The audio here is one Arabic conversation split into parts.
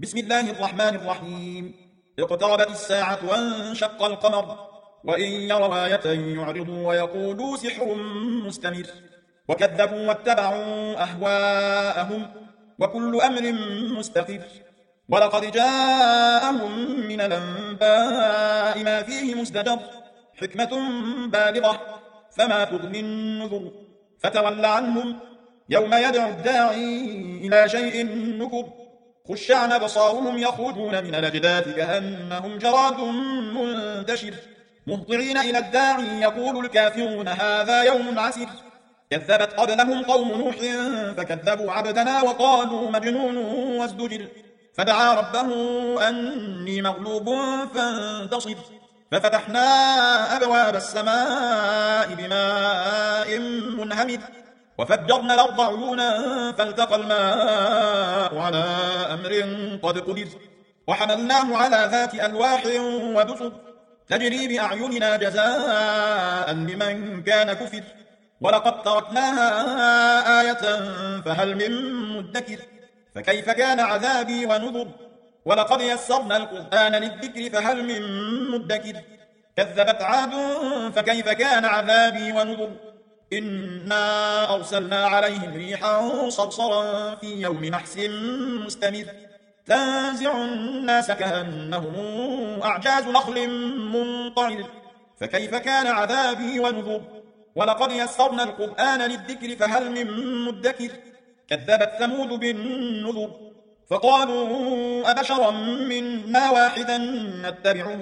بسم الله الرحمن الرحيم. اقتربت الساعة وانشق القمر، وإن يروا آية يعرضوا ويقولوا سحر مستمر، وكذبوا واتبعوا أهواءهم، وكل أمر مستقر. ولقد جاءهم من الأنباء ما فيه مزدجر، حكمة بالغة فما تغني النذر. فتول عنهم يوم يدعو الداعي إلى شيء نكر، خشعن أبصارهم يخرجون من الأجداث كأنهم جراد منتشر، مهطعين إلى الداعي يقول الكافرون هذا يوم عسر. كذبت قبلهم قوم نوح فكذبوا عبدنا وقالوا مجنون وازدجر، فدعا ربه أني مغلوب فانتصر، ففتحنا أبواب السماء بماء منهمر، وفجرنا الأرض عيونا فالتقى الماء على أمر قد قدر، وحملناه على ذات ألواح ودسر تجري بأعيننا جزاء لمن كان كفر. ولقد تركناها آية فهل من مدكر، فكيف كان عذابي ونذر. ولقد يسرنا القرآن للذكر فهل من مدكر، كذبت عاد فكيف كان عذابي ونذر. إنا أرسلنا عليهم ريحا صرصرا في يوم نحس مستمر، تنزع الناس كأنهم أعجاز نخل منقعر، فكيف كان عذابي ونذر. ولقد يسرنا القرآن للذكر فهل من مدكر، كذبت ثمود بالنذر، فقالوا أبشرا منا واحدا نتبعه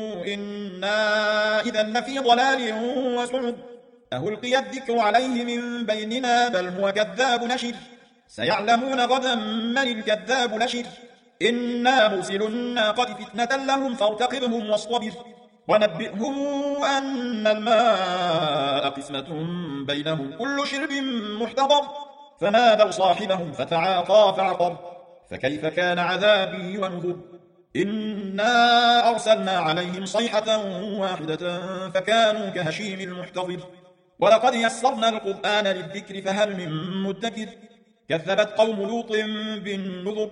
إنا إذا لفي ضلال وسعر، أهلقي الذكر عليه من بيننا بل هو كذاب نشر، سيعلمون غدا من الكذاب نشر. إنا مرسل الناقة فتنة لهم فارتقبهم واصطبر، ونبئهم أن الماء قسمة بينهم كل شرب محتضر، فنادوا صاحبهم فتعاطى فعقر، فكيف كان عذابي ونذر. إنا أرسلنا عليهم صيحة واحدة فكانوا كهشيم المحتضر. ولقد يسرنا القرآن للذكر فهل من مدكر، كذبت قوم لوط بالنذر.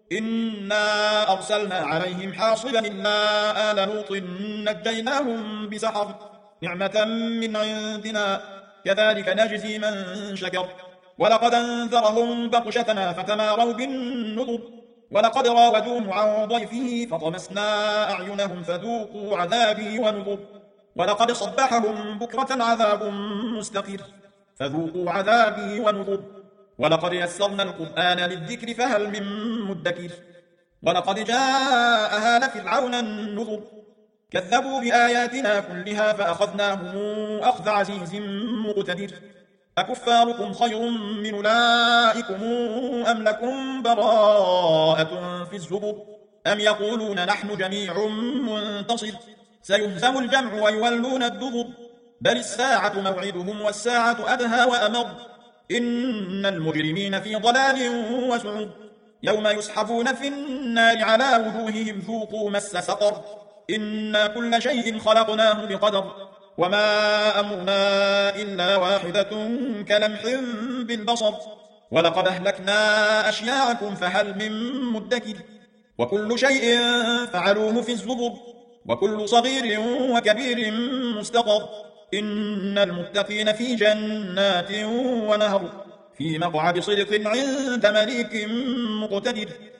إنا أرسلنا عليهم حاصبا إلا آل لوط نجيناهم بسحر، نعمة من عندنا كذلك نجزي من شكر. ولقد أنذرهم بطشتنا فتماروا بالنذر، ولقد راودوه عن ضيفه فطمسنا أعينهم فذوقوا عذابي ونذر. ولقد صبحهم بكرة عذاب مستقر، فذوقوا عذابي ونذر. ولقد يسرنا القرآن للذكر فهل من مدكر، ولقد جاء آل فرعون النذر، كذبوا بآياتنا كلها فأخذناهم أخذ عزيز مقتدر. أكفاركم خير من أولئكم أم لكم براءة في الزبر، أم يقولون نحن جميع منتصر، سيهزم الجمع ويولون الدبر، بل الساعة موعدهم والساعة أدهى وأمر، إن المجرمين في ضلال وسعر، يوم يسحبون في النار على وجوههم ذوقوا مس سقر، إنا كل شيء خلقناه بقدر، وما أمرنا إلا واحدة كلمح بالبصر. ولقد أهلكنا أشياعكم فهل من مدكر، وكل شيء فعلوه في الزبر، وكل صغير وكبير مستقر، إن المتقين في جنات ونهر، في مقعد صدق عند مليك مقتدر.